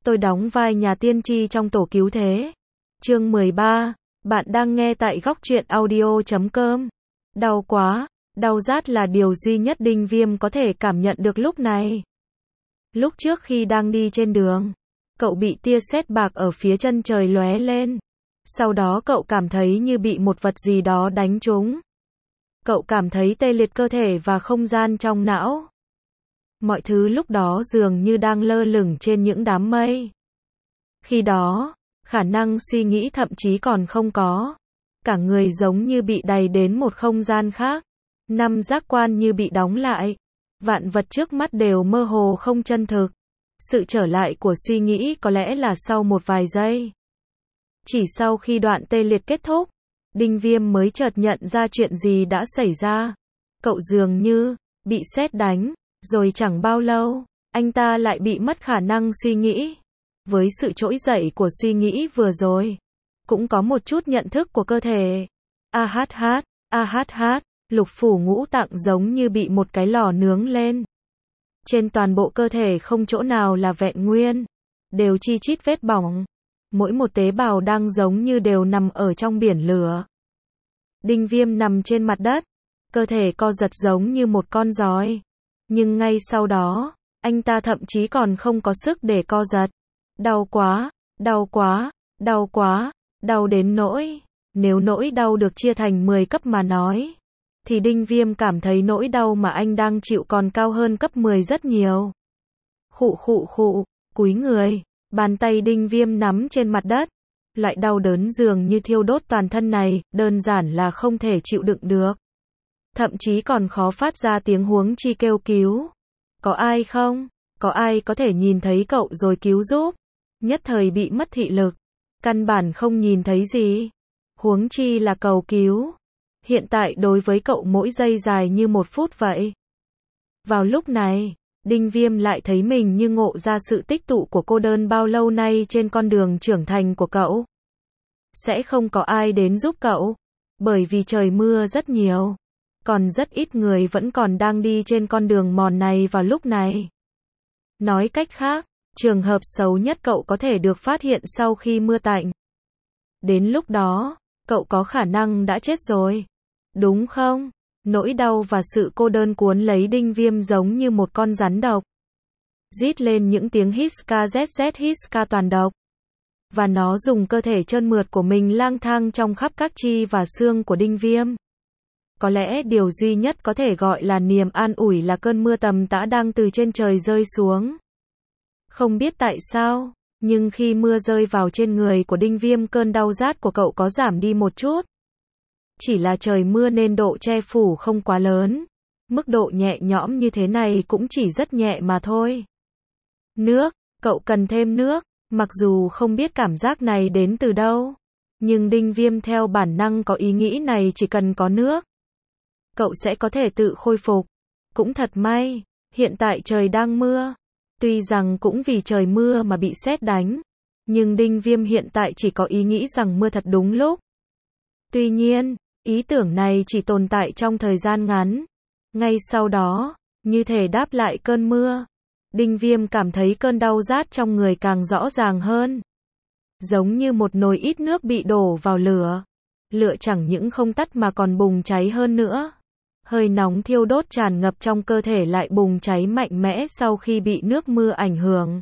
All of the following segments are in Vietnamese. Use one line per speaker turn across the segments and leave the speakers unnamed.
Tôi đóng vai nhà tiên tri trong tổ cứu thế. Chương 13. Bạn đang nghe tại góc truyện audio.com. Đau quá, đau rát là điều duy nhất Đinh Viêm có thể cảm nhận được lúc này. Lúc trước khi đang đi trên đường, cậu bị tia sét bạc ở phía chân trời lóe lên. Sau đó cậu cảm thấy như bị một vật gì đó đánh trúng. Cậu cảm thấy tê liệt cơ thể và không gian trong não. Mọi thứ lúc đó dường như đang lơ lửng trên những đám mây. Khi đó, khả năng suy nghĩ thậm chí còn không có. Cả người giống như bị đày đến một không gian khác. Năm giác quan như bị đóng lại. Vạn vật trước mắt đều mơ hồ không chân thực. Sự trở lại của suy nghĩ có lẽ là sau một vài giây. Chỉ sau khi đoạn tê liệt kết thúc, Đinh Viêm mới chợt nhận ra chuyện gì đã xảy ra. Cậu dường như bị sét đánh, rồi chẳng bao lâu, anh ta lại bị mất khả năng suy nghĩ. Với sự trỗi dậy của suy nghĩ vừa rồi, cũng có một chút nhận thức của cơ thể. Lục phủ ngũ tạng giống như bị một cái lò nướng lên. Trên toàn bộ cơ thể không chỗ nào là vẹn nguyên, đều chi chít vết bỏng. Mỗi một tế bào đang giống như đều nằm ở trong biển lửa. Đinh Viêm nằm trên mặt đất, cơ thể co giật giống như một con giòi. Nhưng ngay sau đó, anh ta thậm chí còn không có sức để co giật. Đau quá, đau quá, đau quá, đau đến nỗi, nếu nỗi đau được chia thành 10 cấp mà nói, thì Đinh Viêm cảm thấy nỗi đau mà anh đang chịu còn cao hơn cấp 10 rất nhiều. Cúi người, bàn tay Đinh Viêm nắm trên mặt đất. Loại đau đớn dường như thiêu đốt toàn thân này, đơn giản là không thể chịu đựng được. Thậm chí còn khó phát ra tiếng huống chi kêu cứu. Có ai không? Có ai có thể nhìn thấy cậu rồi cứu giúp? Nhất thời bị mất thị lực. Căn bản không nhìn thấy gì. Huống chi là cầu cứu. Hiện tại đối với cậu mỗi giây dài như 1 phút vậy. Vào lúc này, Đinh Viêm lại thấy mình như ngộ ra sự tích tụ của cô đơn bao lâu nay trên con đường trưởng thành của cậu. Sẽ không có ai đến giúp cậu. Bởi vì trời mưa rất nhiều. Còn rất ít người vẫn còn đang đi trên con đường mòn này vào lúc này. Nói cách khác, trường hợp xấu nhất cậu có thể được phát hiện sau khi mưa tạnh. Đến lúc đó, cậu có khả năng đã chết rồi. Đúng không? Nỗi đau và sự cô đơn cuốn lấy Đinh Viêm giống như một con rắn độc. Rít lên những tiếng hít-ska toàn độc. Và nó dùng cơ thể trơn mượt của mình lang thang trong khắp các chi và xương của Đinh Viêm. Có lẽ điều duy nhất có thể gọi là niềm an ủi là cơn mưa tầm tã đang từ trên trời rơi xuống. Không biết tại sao, nhưng khi mưa rơi vào trên người của Đinh Viêm, cơn đau rát của cậu có giảm đi một chút. Chỉ là trời mưa nên độ che phủ không quá lớn. Mức độ nhẹ nhõm như thế này cũng chỉ rất nhẹ mà thôi. Nước, cậu cần thêm nước. Mặc dù không biết cảm giác này đến từ đâu, nhưng Đinh Viêm theo bản năng có ý nghĩ này, chỉ cần có nước, cậu sẽ có thể tự khôi phục. Cũng thật may, hiện tại trời đang mưa. Tuy rằng cũng vì trời mưa mà bị sét đánh, nhưng Đinh Viêm hiện tại chỉ có ý nghĩ rằng mưa thật đúng lúc. Tuy nhiên, ý tưởng này chỉ tồn tại trong thời gian ngắn. Ngay sau đó, như thể đáp lại cơn mưa, Đinh Viêm cảm thấy cơn đau rát trong người càng rõ ràng hơn. Giống như một nồi ít nước bị đổ vào lửa. Lửa chẳng những không tắt mà còn bùng cháy hơn nữa. Hơi nóng thiêu đốt tràn ngập trong cơ thể lại bùng cháy mạnh mẽ sau khi bị nước mưa ảnh hưởng.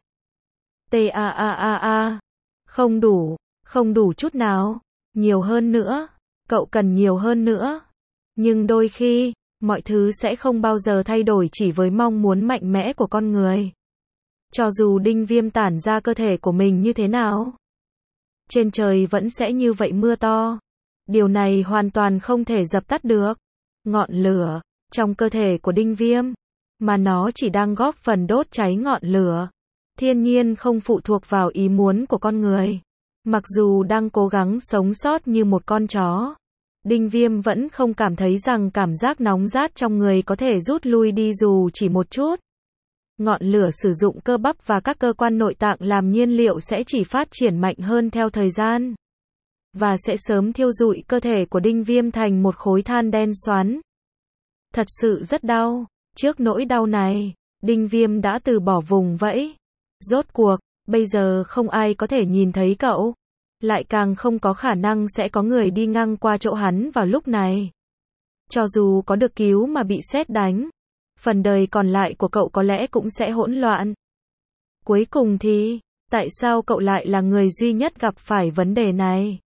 Không đủ chút nào. Nhiều hơn nữa. Cậu cần nhiều hơn nữa. Nhưng đôi khi, mọi thứ sẽ không bao giờ thay đổi chỉ với mong muốn mạnh mẽ của con người. Cho dù Đinh Viêm tản ra cơ thể của mình như thế nào, trên trời vẫn sẽ như vậy mưa to. Điều này hoàn toàn không thể dập tắt được ngọn lửa trong cơ thể của Đinh Viêm, mà nó chỉ đang góp phần đốt cháy ngọn lửa. Thiên nhiên không phụ thuộc vào ý muốn của con người. Mặc dù đang cố gắng sống sót như một con chó, Đinh Viêm vẫn không cảm thấy rằng cảm giác nóng rát trong người có thể rút lui đi dù chỉ một chút. Ngọn lửa sử dụng cơ bắp và các cơ quan nội tạng làm nhiên liệu sẽ chỉ phát triển mạnh hơn theo thời gian, và sẽ sớm thiêu rụi cơ thể của Đinh Viêm thành một khối than đen xoắn. Thật sự rất đau. Trước nỗi đau này, Đinh Viêm đã từ bỏ vùng vẫy. Rốt cuộc, Bây giờ không ai có thể nhìn thấy cậu. Lại càng không có khả năng sẽ có người đi ngang qua chỗ hắn vào lúc này. Cho dù có được cứu mà bị sét đánh, phần đời còn lại của cậu có lẽ cũng sẽ hỗn loạn. Cuối cùng thì, tại sao cậu lại là người duy nhất gặp phải vấn đề này?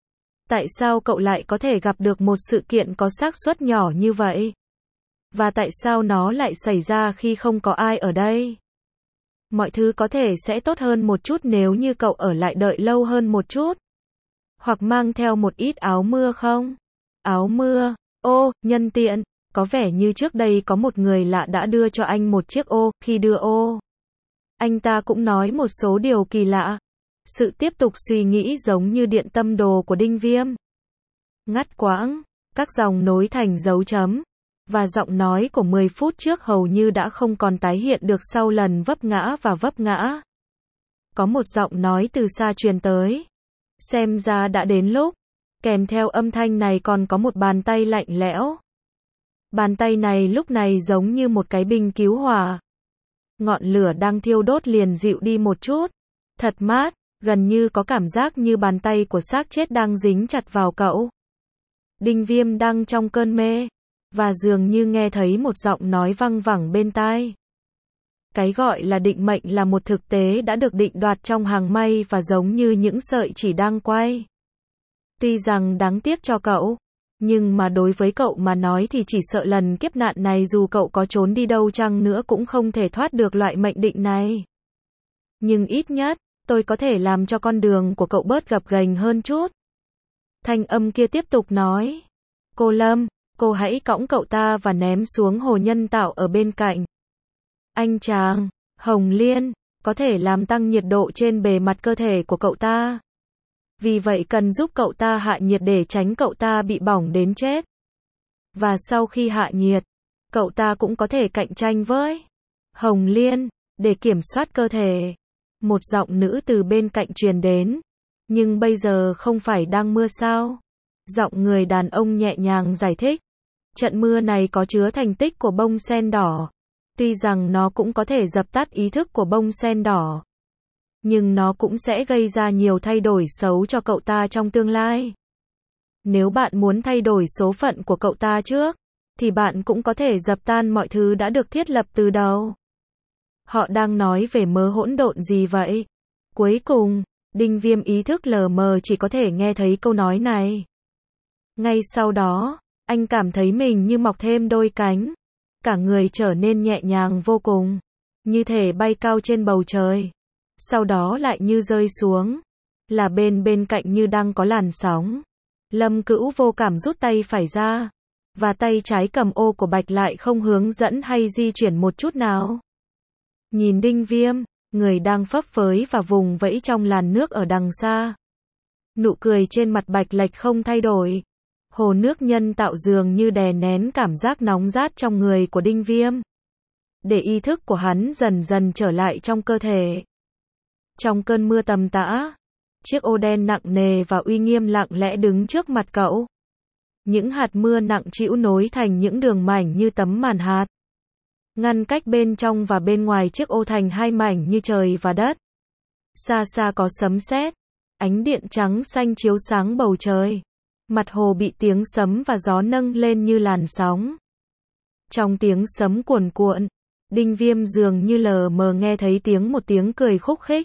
Tại sao cậu lại có thể gặp được một sự kiện có xác suất nhỏ như vậy? Và tại sao nó lại xảy ra khi không có ai ở đây? Mọi thứ có thể sẽ tốt hơn một chút nếu như cậu ở lại đợi lâu hơn một chút. Hoặc mang theo một ít áo mưa không? Áo mưa, ô, nhân tiện, có vẻ như trước đây có một người lạ đã đưa cho anh một chiếc ô, khi đưa ô. Anh ta cũng nói một số điều kỳ lạ. Sự tiếp tục suy nghĩ giống như điện tâm đồ của Đinh Viêm. Ngắt quãng, các dòng nối thành dấu chấm. Và giọng nói của 10 phút trước hầu như đã không còn tái hiện được sau lần vấp ngã và vấp ngã. Có một giọng nói từ xa truyền tới. Xem ra đã đến lúc. Kèm theo âm thanh này còn có một bàn tay lạnh lẽo. Bàn tay này lúc này giống như một cái bình cứu hỏa. Ngọn lửa đang thiêu đốt liền dịu đi một chút. Thật mát, gần như có cảm giác như bàn tay của xác chết đang dính chặt vào cậu. Đinh Viêm đang trong cơn mê. Và dường như nghe thấy một giọng nói văng vẳng bên tai. Cái gọi là định mệnh là một thực tế đã được định đoạt trong hàng mây và giống như những sợi chỉ đang quay. Tuy rằng đáng tiếc cho cậu, nhưng mà đối với cậu mà nói thì chỉ sợ lần kiếp nạn này dù cậu có trốn đi đâu chăng nữa cũng không thể thoát được loại mệnh định này. Nhưng ít nhất, tôi có thể làm cho con đường của cậu bớt gập ghềnh hơn chút. Thanh âm kia tiếp tục nói. Cô Lâm, cô hãy cõng cậu ta và ném xuống hồ nhân tạo ở bên cạnh. Anh chàng, Hồng Liên, có thể làm tăng nhiệt độ trên bề mặt cơ thể của cậu ta. Vì vậy cần giúp cậu ta hạ nhiệt để tránh cậu ta bị bỏng đến chết. Và sau khi hạ nhiệt, cậu ta cũng có thể cạnh tranh với Hồng Liên, để kiểm soát cơ thể. Một giọng nữ từ bên cạnh truyền đến. Nhưng bây giờ không phải đang mưa sao? Giọng người đàn ông nhẹ nhàng giải thích. Trận mưa này có chứa thành tích của bông sen đỏ. Tuy rằng nó cũng có thể dập tắt ý thức của bông sen đỏ. Nhưng nó cũng sẽ gây ra nhiều thay đổi xấu cho cậu ta trong tương lai. Nếu bạn muốn thay đổi số phận của cậu ta trước, thì bạn cũng có thể dập tan mọi thứ đã được thiết lập từ đầu. Họ đang nói về mớ hỗn độn gì vậy? Cuối cùng, Đinh Viêm ý thức lờ mờ chỉ có thể nghe thấy câu nói này. Ngay sau đó, anh cảm thấy mình như mọc thêm đôi cánh. Cả người trở nên nhẹ nhàng vô cùng. Như thể bay cao trên bầu trời. Sau đó lại như rơi xuống. Là bên cạnh như đang có làn sóng. Lâm Cữu vô cảm rút tay phải ra. Và tay trái cầm ô của Bạch lại không hướng dẫn hay di chuyển một chút nào. Nhìn Đinh Viêm, người đang phấp phới và vùng vẫy trong làn nước ở đằng xa. Nụ cười trên mặt Bạch Lệch không thay đổi. Hồ nước nhân tạo dường như đè nén cảm giác nóng rát trong người của Đinh Viêm. Để ý thức của hắn dần dần trở lại trong cơ thể. Trong cơn mưa tầm tã, chiếc ô đen nặng nề và uy nghiêm lặng lẽ đứng trước mặt cậu. Những hạt mưa nặng trĩu nối thành những đường mảnh như tấm màn hạt. Ngăn cách bên trong và bên ngoài chiếc ô thành hai mảnh như trời và đất. Xa xa có sấm sét, ánh điện trắng xanh chiếu sáng bầu trời. Mặt hồ bị tiếng sấm và gió nâng lên như làn sóng. Trong tiếng sấm cuồn cuộn, Đinh Viêm dường như lờ mờ nghe thấy một tiếng cười khúc khích.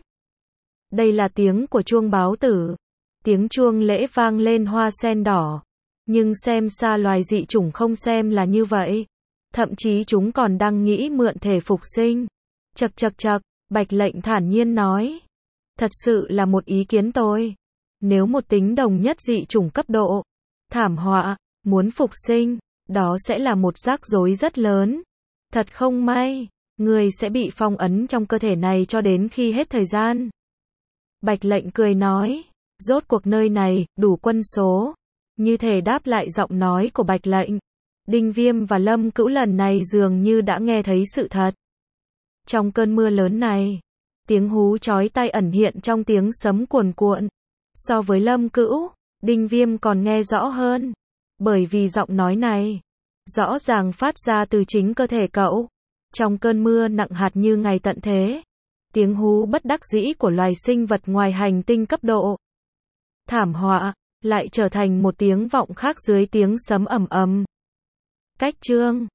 Đây là tiếng của chuông báo tử. Tiếng chuông lễ vang lên hoa sen đỏ. Nhưng xem xa loài dị chủng không xem là như vậy. Thậm chí chúng còn đang nghĩ mượn thể phục sinh. Chậc chậc chậc, Bạch Lệnh thản nhiên nói. Thật sự là một ý kiến tôi. Nếu một tính đồng nhất dị chủng cấp độ, thảm họa, muốn phục sinh, đó sẽ là một rắc rối rất lớn. Thật không may, người sẽ bị phong ấn trong cơ thể này cho đến khi hết thời gian. Bạch Lệnh cười nói, rốt cuộc nơi này, đủ quân số. Như thể đáp lại giọng nói của Bạch Lệnh. Đinh Viêm và Lâm Cữu lần này dường như đã nghe thấy sự thật. Trong cơn mưa lớn này, tiếng hú chói tai ẩn hiện trong tiếng sấm cuồn cuộn. So với Lâm Cữu, Đinh Viêm còn nghe rõ hơn. Bởi vì giọng nói này, rõ ràng phát ra từ chính cơ thể cậu. Trong cơn mưa nặng hạt như ngày tận thế. tiếng hú bất đắc dĩ của loài sinh vật ngoài hành tinh cấp độ thảm họa, lại trở thành một tiếng vọng khác dưới tiếng sấm ầm ầm. Cách chương